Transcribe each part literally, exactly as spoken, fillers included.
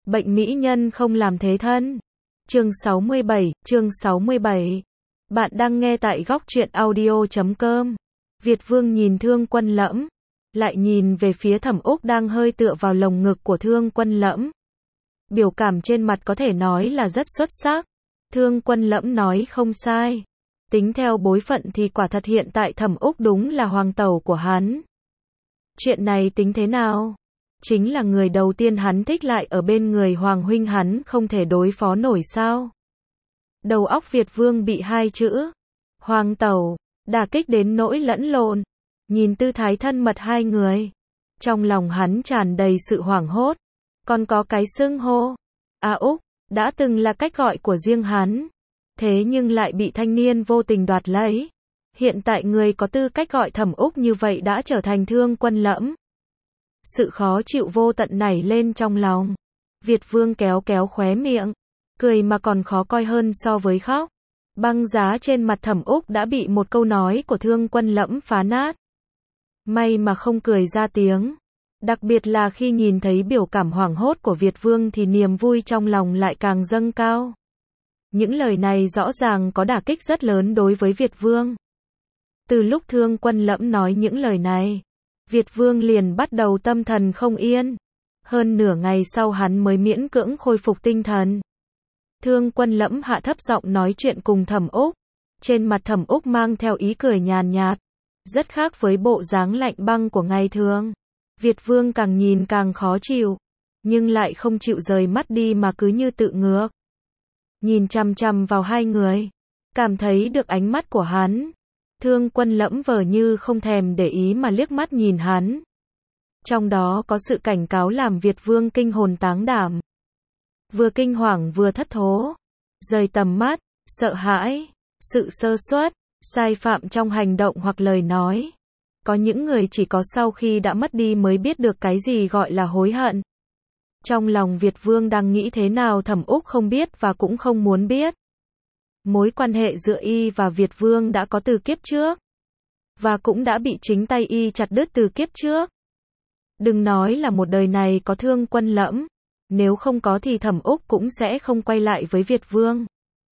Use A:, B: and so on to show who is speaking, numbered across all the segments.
A: Bệnh mỹ nhân không làm thế thân. Chương sáu mươi bảy, chương sáu mươi bảy. Bạn đang nghe tại góc truyện audio chấm com. Việt Vương nhìn Thương Quân Lẫm, lại nhìn về phía Thẩm Úc đang hơi tựa vào lồng ngực của Thương Quân Lẫm. Biểu cảm trên mặt có thể nói là rất xuất sắc. Thương Quân Lẫm nói không sai. Tính theo bối phận thì quả thật hiện tại Thẩm Úc đúng là hoàng tẩu của hắn. Chuyện này tính thế nào? Chính là người đầu tiên hắn thích lại ở bên người Hoàng huynh, hắn không thể đối phó nổi sao? Đầu óc Việt Vương bị hai chữ hoàng tẩu đả kích đến nỗi lẫn lộn. Nhìn tư thái thân mật hai người, trong lòng hắn tràn đầy sự hoảng hốt. Còn có cái xưng hô A Úc đã từng là cách gọi của riêng hắn, thế nhưng lại bị thanh niên vô tình đoạt lấy. Hiện tại người có tư cách gọi Thẩm Úc như vậy đã trở thành Thương Quân Lẫm. Sự khó chịu vô tận nảy lên trong lòng. Việt Vương kéo kéo khóe miệng, cười mà còn khó coi hơn so với khóc. Băng giá trên mặt Thẩm Úc đã bị một câu nói của Thương Quân Lẫm phá nát. May mà không cười ra tiếng. Đặc biệt là khi nhìn thấy biểu cảm hoảng hốt của Việt Vương thì niềm vui trong lòng lại càng dâng cao. Những lời này rõ ràng có đả kích rất lớn đối với Việt Vương. Từ lúc Thương Quân Lẫm nói những lời này, Việt Vương liền bắt đầu tâm thần không yên. Hơn nửa ngày sau hắn mới miễn cưỡng khôi phục tinh thần. Thương Quân Lẫm hạ thấp giọng nói chuyện cùng Thẩm Úc. Trên mặt Thẩm Úc mang theo ý cười nhàn nhạt, rất khác với bộ dáng lạnh băng của ngày thường. Việt Vương càng nhìn càng khó chịu, nhưng lại không chịu rời mắt đi mà cứ như tự ngược. Nhìn chằm chằm vào hai người, cảm thấy được ánh mắt của hắn. Thương Quân Lẫm vờ như không thèm để ý mà liếc mắt nhìn hắn. Trong đó có sự cảnh cáo làm Việt Vương kinh hồn táng đảm. Vừa kinh hoàng vừa thất thố. Rời tầm mắt, sợ hãi, sự sơ suất, sai phạm trong hành động hoặc lời nói. Có những người chỉ có sau khi đã mất đi mới biết được cái gì gọi là hối hận. Trong lòng Việt Vương đang nghĩ thế nào Thẩm Úc không biết và cũng không muốn biết. Mối quan hệ giữa y và Việt Vương đã có từ kiếp trước, và cũng đã bị chính tay y chặt đứt từ kiếp trước. Đừng nói là một đời này có Thương Quân Lẫm, nếu không có thì Thẩm Úc cũng sẽ không quay lại với Việt Vương.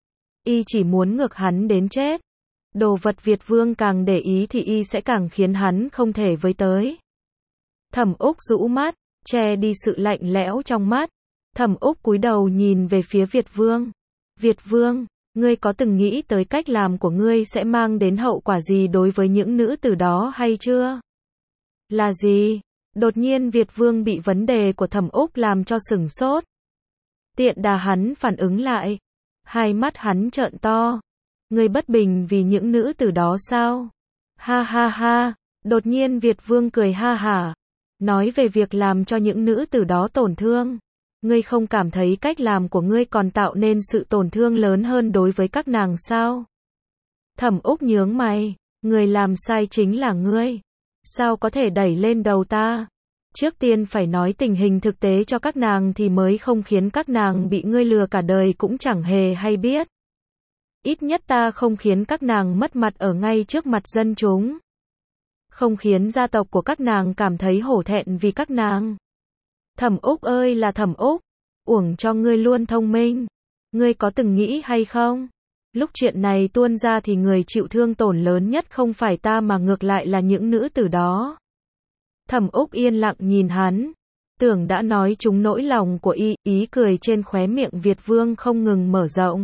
A: Y chỉ muốn ngược hắn đến chết. Đồ vật Việt Vương càng để ý thì y sẽ càng khiến hắn không thể với tới. Thẩm Úc rũ mắt, che đi sự lạnh lẽo trong mắt. Thẩm Úc cúi đầu nhìn về phía Việt Vương. Việt Vương, ngươi có từng nghĩ tới cách làm của ngươi sẽ mang đến hậu quả gì đối với những nữ tử đó hay chưa? Là gì? Đột nhiên Việt Vương bị vấn đề của Thẩm Úc làm cho sửng sốt. Tiện đà hắn phản ứng lại. Hai mắt hắn trợn to. Ngươi bất bình vì những nữ tử đó sao? Ha ha ha. Đột nhiên Việt Vương cười ha hả. Nói về việc làm cho những nữ tử đó tổn thương. Ngươi không cảm thấy cách làm của ngươi còn tạo nên sự tổn thương lớn hơn đối với các nàng sao? Thẩm Úc nhướng mày. Người làm sai chính là ngươi. Sao có thể đẩy lên đầu ta? Trước tiên phải nói tình hình thực tế cho các nàng thì mới không khiến các nàng bị ngươi lừa cả đời cũng chẳng hề hay biết. Ít nhất ta không khiến các nàng mất mặt ở ngay trước mặt dân chúng. Không khiến gia tộc của các nàng cảm thấy hổ thẹn vì các nàng. Thẩm Úc ơi là Thẩm Úc, uổng cho ngươi luôn thông minh. Ngươi có từng nghĩ hay không? Lúc chuyện này tuôn ra thì người chịu thương tổn lớn nhất không phải ta mà ngược lại là những nữ tử đó. Thẩm Úc yên lặng nhìn hắn. Tưởng đã nói trúng nỗi lòng của y, ý cười trên khóe miệng Việt Vương không ngừng mở rộng.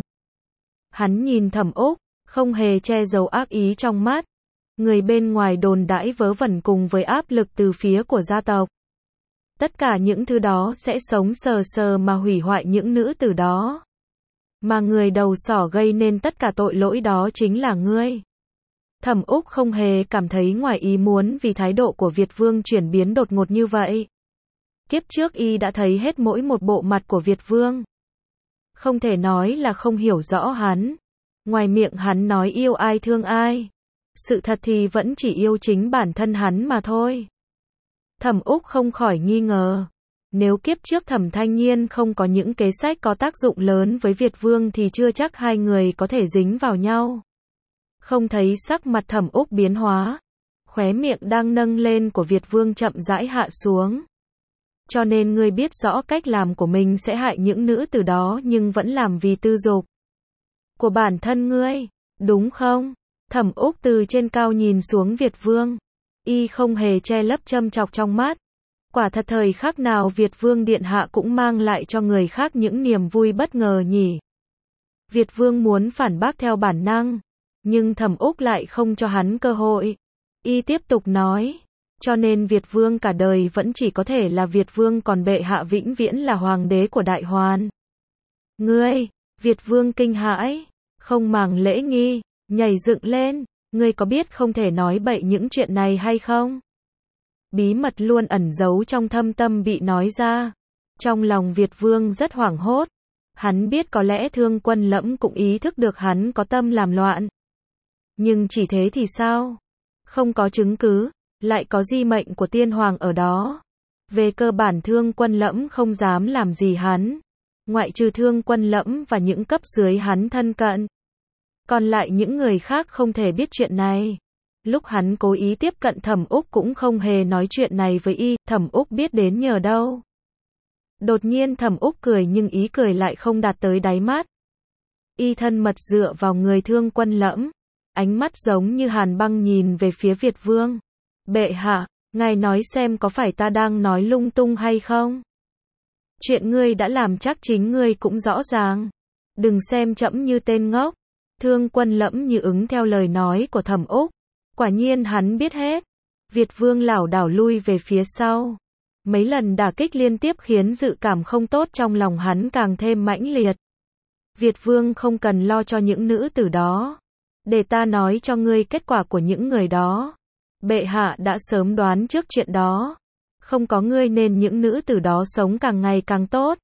A: Hắn nhìn Thẩm Úc, không hề che giấu ác ý trong mắt. Người bên ngoài đồn đãi vớ vẩn cùng với áp lực từ phía của gia tộc. Tất cả những thứ đó sẽ sống sờ sờ mà hủy hoại những nữ tử đó. Mà người đầu sỏ gây nên tất cả tội lỗi đó chính là ngươi. Thẩm Úc không hề cảm thấy ngoài ý muốn vì thái độ của Việt Vương chuyển biến đột ngột như vậy. Kiếp trước y đã thấy hết mỗi một bộ mặt của Việt Vương. Không thể nói là không hiểu rõ hắn. Ngoài miệng hắn nói yêu ai thương ai. Sự thật thì vẫn chỉ yêu chính bản thân hắn mà thôi. Thẩm Úc không khỏi nghi ngờ. Nếu kiếp trước Thẩm Thanh Nhiên không có những kế sách có tác dụng lớn với Việt Vương thì chưa chắc hai người có thể dính vào nhau. Không thấy sắc mặt Thẩm Úc biến hóa. Khóe miệng đang nâng lên của Việt Vương chậm rãi hạ xuống. Cho nên ngươi biết rõ cách làm của mình sẽ hại những nữ tử đó nhưng vẫn làm vì tư dục của bản thân ngươi, đúng không? Thẩm Úc từ trên cao nhìn xuống Việt Vương. Y không hề che lấp châm chọc trong mắt. Quả thật thời khắc nào Việt Vương điện hạ cũng mang lại cho người khác những niềm vui bất ngờ nhỉ. Việt Vương muốn phản bác theo bản năng, nhưng Thẩm Úc lại không cho hắn cơ hội. Y tiếp tục nói, cho nên Việt Vương cả đời vẫn chỉ có thể là Việt Vương còn bệ hạ vĩnh viễn là hoàng đế của Đại Hoàn. Ngươi, Việt Vương kinh hãi, không màng lễ nghi, nhảy dựng lên, ngươi có biết không thể nói bậy những chuyện này hay không? Bí mật luôn ẩn giấu trong thâm tâm bị nói ra. Trong lòng Việt Vương rất hoảng hốt. Hắn biết có lẽ Thương Quân Lẫm cũng ý thức được hắn có tâm làm loạn. Nhưng chỉ thế thì sao? Không có chứng cứ, lại có di mệnh của tiên hoàng ở đó. Về cơ bản Thương Quân Lẫm không dám làm gì hắn. Ngoại trừ Thương Quân Lẫm và những cấp dưới hắn thân cận. Còn lại những người khác không thể biết chuyện này. Lúc hắn cố ý tiếp cận Thẩm Úc cũng không hề nói chuyện này với y, Thẩm Úc biết đến nhờ đâu. Đột nhiên Thẩm Úc cười nhưng ý cười lại không đạt tới đáy mắt. Y thân mật dựa vào người Thương Quân Lẫm, ánh mắt giống như hàn băng nhìn về phía Việt Vương. Bệ hạ, ngài nói xem có phải ta đang nói lung tung hay không? Chuyện ngươi đã làm chắc chính ngươi cũng rõ ràng. Đừng xem trẫm như tên ngốc. Thương Quân Lẫm như ứng theo lời nói của Thẩm Úc. Quả nhiên hắn biết hết. Việt Vương lảo đảo lui về phía sau. Mấy lần đả kích liên tiếp khiến dự cảm không tốt trong lòng hắn càng thêm mãnh liệt. Việt Vương không cần lo cho những nữ tử đó. Để ta nói cho ngươi kết quả của những người đó. Bệ hạ đã sớm đoán trước chuyện đó. Không có ngươi nên những nữ tử đó sống càng ngày càng tốt.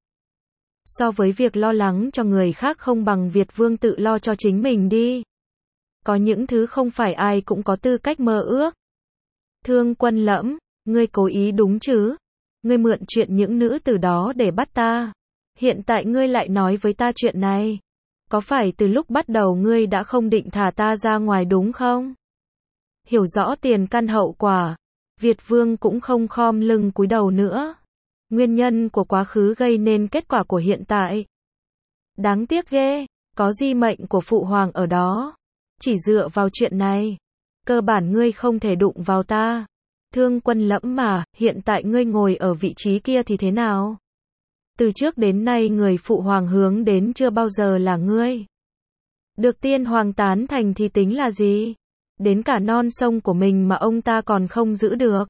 A: So với việc lo lắng cho người khác không bằng Việt Vương tự lo cho chính mình đi. Có những thứ không phải ai cũng có tư cách mơ ước. Thương Quân Lẫm, ngươi cố ý đúng chứ? Ngươi mượn chuyện những nữ tử đó để bắt ta. Hiện tại ngươi lại nói với ta chuyện này. Có phải từ lúc bắt đầu ngươi đã không định thả ta ra ngoài đúng không? Hiểu rõ tiền căn hậu quả, Việt Vương cũng không khom lưng cúi đầu nữa. Nguyên nhân của quá khứ gây nên kết quả của hiện tại. Đáng tiếc ghê, có di mệnh của phụ hoàng ở đó. Chỉ dựa vào chuyện này, cơ bản ngươi không thể đụng vào ta. Thương Quân Lẫm mà, hiện tại ngươi ngồi ở vị trí kia thì thế nào? Từ trước đến nay người phụ hoàng hướng đến chưa bao giờ là ngươi. Được tiên hoàng tán thành thì tính là gì? Đến cả non sông của mình mà ông ta còn không giữ được.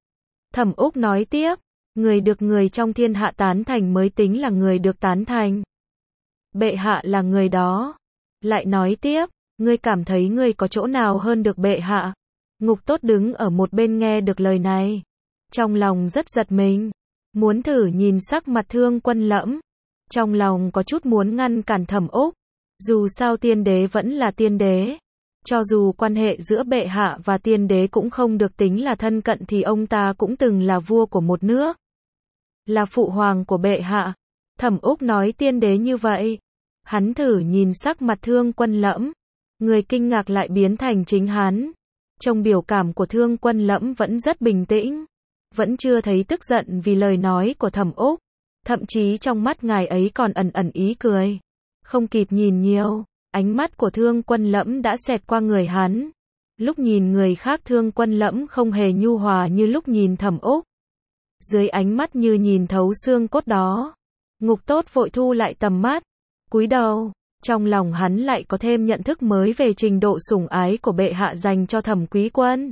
A: Thẩm Úc nói tiếp, người được người trong thiên hạ tán thành mới tính là người được tán thành. Bệ hạ là người đó. Lại nói tiếp, ngươi cảm thấy ngươi có chỗ nào hơn được bệ hạ? Ngục Tốt đứng ở một bên nghe được lời này. Trong lòng rất giật mình. Muốn thử nhìn sắc mặt Thương Quân Lẫm. Trong lòng có chút muốn ngăn cản Thẩm Úc. Dù sao tiên đế vẫn là tiên đế. Cho dù quan hệ giữa bệ hạ và tiên đế cũng không được tính là thân cận thì ông ta cũng từng là vua của một nước. Là phụ hoàng của bệ hạ. Thẩm Úc nói tiên đế như vậy. Hắn thử nhìn sắc mặt Thương Quân Lẫm. Người kinh ngạc lại biến thành chính hắn. Trong biểu cảm của Thương Quân Lẫm vẫn rất bình tĩnh. Vẫn chưa thấy tức giận vì lời nói của Thẩm Úc. Thậm chí trong mắt ngài ấy còn ẩn ẩn ý cười. Không kịp nhìn nhiều, ánh mắt của Thương Quân Lẫm đã xẹt qua người hắn. Lúc nhìn người khác Thương Quân Lẫm không hề nhu hòa như lúc nhìn Thẩm Úc. Dưới ánh mắt như nhìn thấu xương cốt đó. Ngục Tốt vội thu lại tầm mắt. Cúi đầu, trong lòng hắn lại có thêm nhận thức mới về trình độ sủng ái của bệ hạ dành cho Thẩm Quý Quân.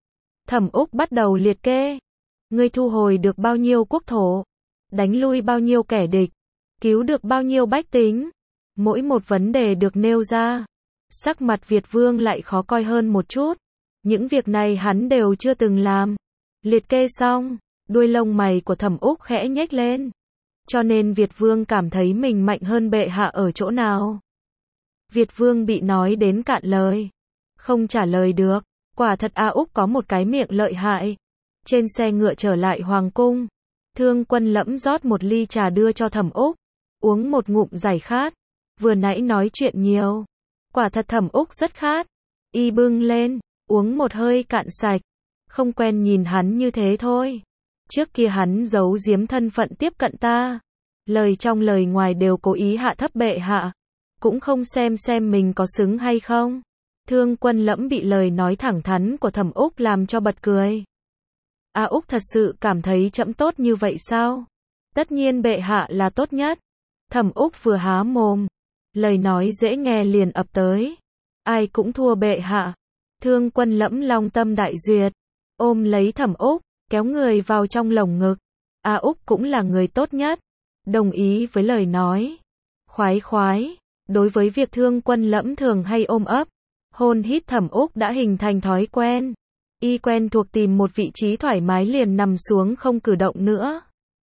A: Thẩm Úc bắt đầu liệt kê. Ngươi thu hồi được bao nhiêu quốc thổ? Đánh lui bao nhiêu kẻ địch? Cứu được bao nhiêu bách tính? Mỗi một vấn đề được nêu ra. Sắc mặt Việt Vương lại khó coi hơn một chút. Những việc này hắn đều chưa từng làm. Liệt kê xong, đuôi lông mày của Thẩm Úc khẽ nhếch lên. Cho nên Việt Vương cảm thấy mình mạnh hơn bệ hạ ở chỗ nào? Việt Vương bị nói đến cạn lời. Không trả lời được. Quả thật A Úc có một cái miệng lợi hại. Trên xe ngựa trở lại Hoàng Cung. Thương Quân Lẫm rót một ly trà đưa cho Thẩm Úc. Uống một ngụm giải khát. Vừa nãy nói chuyện nhiều. Quả thật Thẩm Úc rất khát. Y bưng lên, uống một hơi cạn sạch. Không quen nhìn hắn như thế thôi. Trước kia hắn giấu giếm thân phận tiếp cận ta. Lời trong lời ngoài đều cố ý hạ thấp bệ hạ. Cũng không xem xem mình có xứng hay không. Thương Quân Lẫm bị lời nói thẳng thắn của Thẩm Úc làm cho bật cười. A Úc thật sự cảm thấy trẫm tốt như vậy sao? Tất nhiên bệ hạ là tốt nhất. Thẩm Úc vừa há mồm, lời nói dễ nghe liền ập tới. Ai cũng thua bệ hạ. Thương Quân Lẫm long tâm đại duyệt, ôm lấy Thẩm Úc, kéo người vào trong lồng ngực. A Úc cũng là người tốt nhất, đồng ý với lời nói. Khoái khoái, đối với việc Thương Quân Lẫm thường hay ôm ấp, hôn hít Thẩm Úc đã hình thành thói quen. Y quen thuộc tìm một vị trí thoải mái liền nằm xuống không cử động nữa.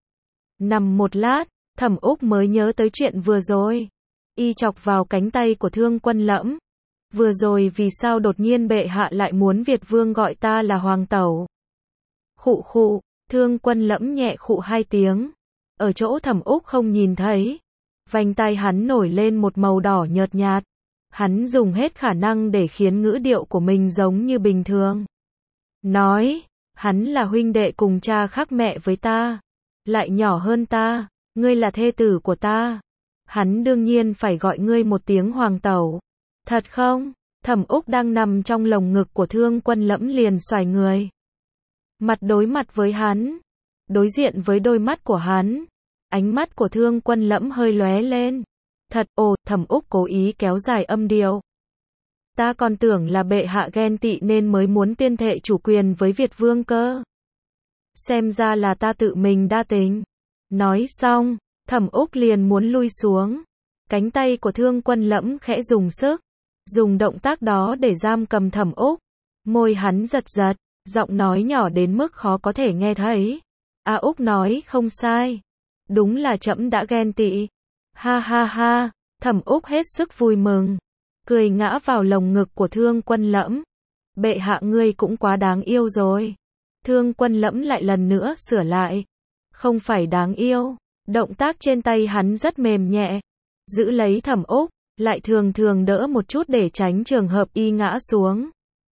A: Nằm một lát, Thẩm Úc mới nhớ tới chuyện vừa rồi. Y chọc vào cánh tay của Thương Quân Lẫm. Vừa rồi vì sao đột nhiên bệ hạ lại muốn Việt Vương gọi ta là hoàng tẩu? Khụ khụ, Thương Quân Lẫm nhẹ khụ hai tiếng. Ở chỗ Thẩm Úc không nhìn thấy. Vành tai hắn nổi lên một màu đỏ nhợt nhạt. Hắn dùng hết khả năng để khiến ngữ điệu của mình giống như bình thường. Nói, hắn là huynh đệ cùng cha khác mẹ với ta. Lại nhỏ hơn ta, ngươi là thê tử của ta. Hắn đương nhiên phải gọi ngươi một tiếng hoàng tẩu. Thật không? Thẩm Úc đang nằm trong lồng ngực của Thương Quân Lẫm liền xoài người. Mặt đối mặt với hắn. Đối diện với đôi mắt của hắn. Ánh mắt của Thương Quân Lẫm hơi lóe lên. Thật, ồ, Thẩm Úc cố ý kéo dài âm điệu. Ta còn tưởng là bệ hạ ghen tị nên mới muốn tuyên thệ chủ quyền với Việt Vương cơ. Xem ra là ta tự mình đa tình. Nói xong, Thẩm Úc liền muốn lui xuống. Cánh tay của Thương Quân Lẫm khẽ dùng sức. Dùng động tác đó để giam cầm Thẩm Úc. Môi hắn giật giật, giọng nói nhỏ đến mức khó có thể nghe thấy. A Úc nói không sai. Đúng là trẫm đã ghen tị. Ha ha ha, Thẩm Úc hết sức vui mừng. Cười ngã vào lồng ngực của Thương Quân Lẫm. Bệ hạ ngươi cũng quá đáng yêu rồi. Thương Quân Lẫm lại lần nữa sửa lại. Không phải đáng yêu. Động tác trên tay hắn rất mềm nhẹ. Giữ lấy Thẩm Úc, lại thường thường đỡ một chút để tránh trường hợp y ngã xuống.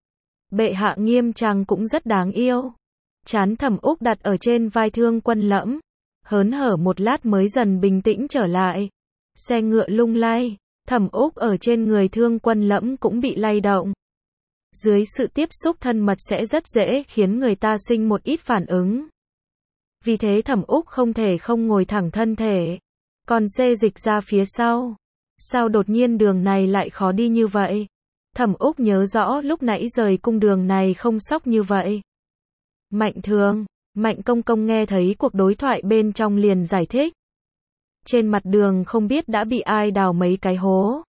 A: Bệ hạ nghiêm trang cũng rất đáng yêu. Trán Thẩm Úc đặt ở trên vai Thương Quân Lẫm. Hớn hở một lát mới dần bình tĩnh trở lại. Xe ngựa lung lay. Thẩm Úc ở trên người Thương Quân Lẫm cũng bị lay động. Dưới sự tiếp xúc thân mật sẽ rất dễ khiến người ta sinh một ít phản ứng. Vì thế Thẩm Úc không thể không ngồi thẳng thân thể. Còn xê dịch ra phía sau. Sao đột nhiên đường này lại khó đi như vậy? Thẩm Úc nhớ rõ lúc nãy rời cung đường này không sóc như vậy. Mạnh Thường, Mạnh Công Công nghe thấy cuộc đối thoại bên trong liền giải thích. Trên mặt đường không biết đã bị ai đào mấy cái hố.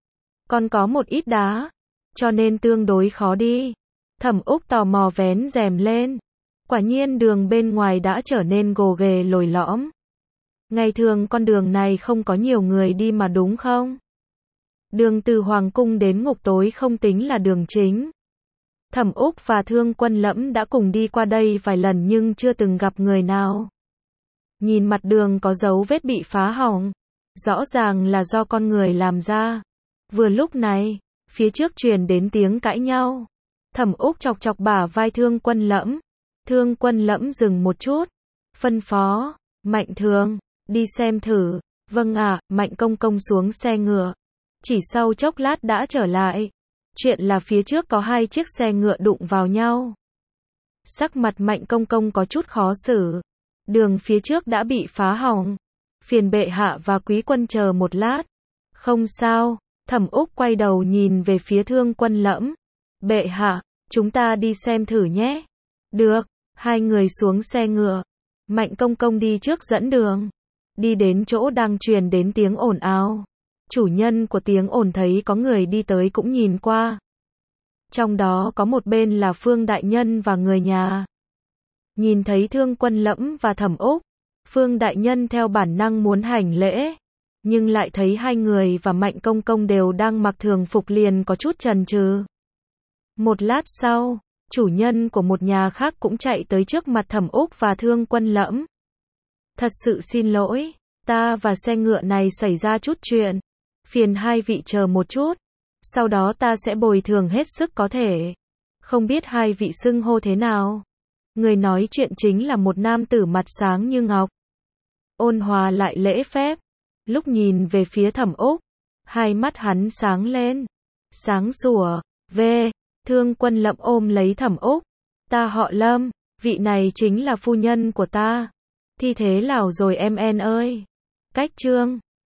A: Còn có một ít đá, cho nên tương đối khó đi. Thẩm Úc tò mò vén rèm lên. Quả nhiên đường bên ngoài đã trở nên gồ ghề lồi lõm. Ngày thường con đường này không có nhiều người đi mà đúng không? Đường từ Hoàng Cung đến Ngục Tối không tính là đường chính. Thẩm Úc và Thương Quân Lẫm đã cùng đi qua đây vài lần nhưng chưa từng gặp người nào. Nhìn mặt đường có dấu vết bị phá hỏng. Rõ ràng là do con người làm ra. Vừa lúc này, phía trước truyền đến tiếng cãi nhau. Thẩm Úc chọc chọc bả vai Thương Quân Lẫm. Thương Quân Lẫm dừng một chút. Phân phó, Mạnh Thường, đi xem thử. Vâng ạ, à, Mạnh Công Công xuống xe ngựa. Chỉ sau chốc lát đã trở lại. Chuyện là phía trước có hai chiếc xe ngựa đụng vào nhau. Sắc mặt Mạnh Công Công có chút khó xử. Đường phía trước đã bị phá hỏng. Phiền bệ hạ và quý quân chờ một lát. Không sao. Thẩm Úc quay đầu nhìn về phía Thương Quân Lẫm. Bệ hạ, chúng ta đi xem thử nhé. Được. Hai người xuống xe ngựa. Mạnh Công Công đi trước dẫn đường. Đi đến chỗ đang truyền đến tiếng ồn ào. Chủ nhân của tiếng ồn thấy có người đi tới cũng nhìn qua. Trong đó có một bên là Phương Đại Nhân và người nhà. Nhìn thấy Thương Quân Lẫm và Thẩm Úc, Phương Đại Nhân theo bản năng muốn hành lễ. Nhưng lại thấy hai người và Mạnh Công Công đều đang mặc thường phục liền có chút chần chừ. Một lát sau, chủ nhân của một nhà khác cũng chạy tới trước mặt Thẩm Úc và Thương Quân Lẫm. Thật sự xin lỗi, ta và xe ngựa này xảy ra chút chuyện. Phiền hai vị chờ một chút. Sau đó ta sẽ bồi thường hết sức có thể. Không biết hai vị xưng hô thế nào? Người nói chuyện chính là một nam tử mặt sáng như ngọc. Ôn hòa lại lễ phép. Lúc nhìn về phía Thẩm Úc, hai mắt hắn sáng lên. Sáng sủa. Về. Thương Quân Lậm ôm lấy Thẩm Úc. Ta họ Lâm, vị này chính là phu nhân của ta. Thi thế nào rồi em en ơi? Cách chương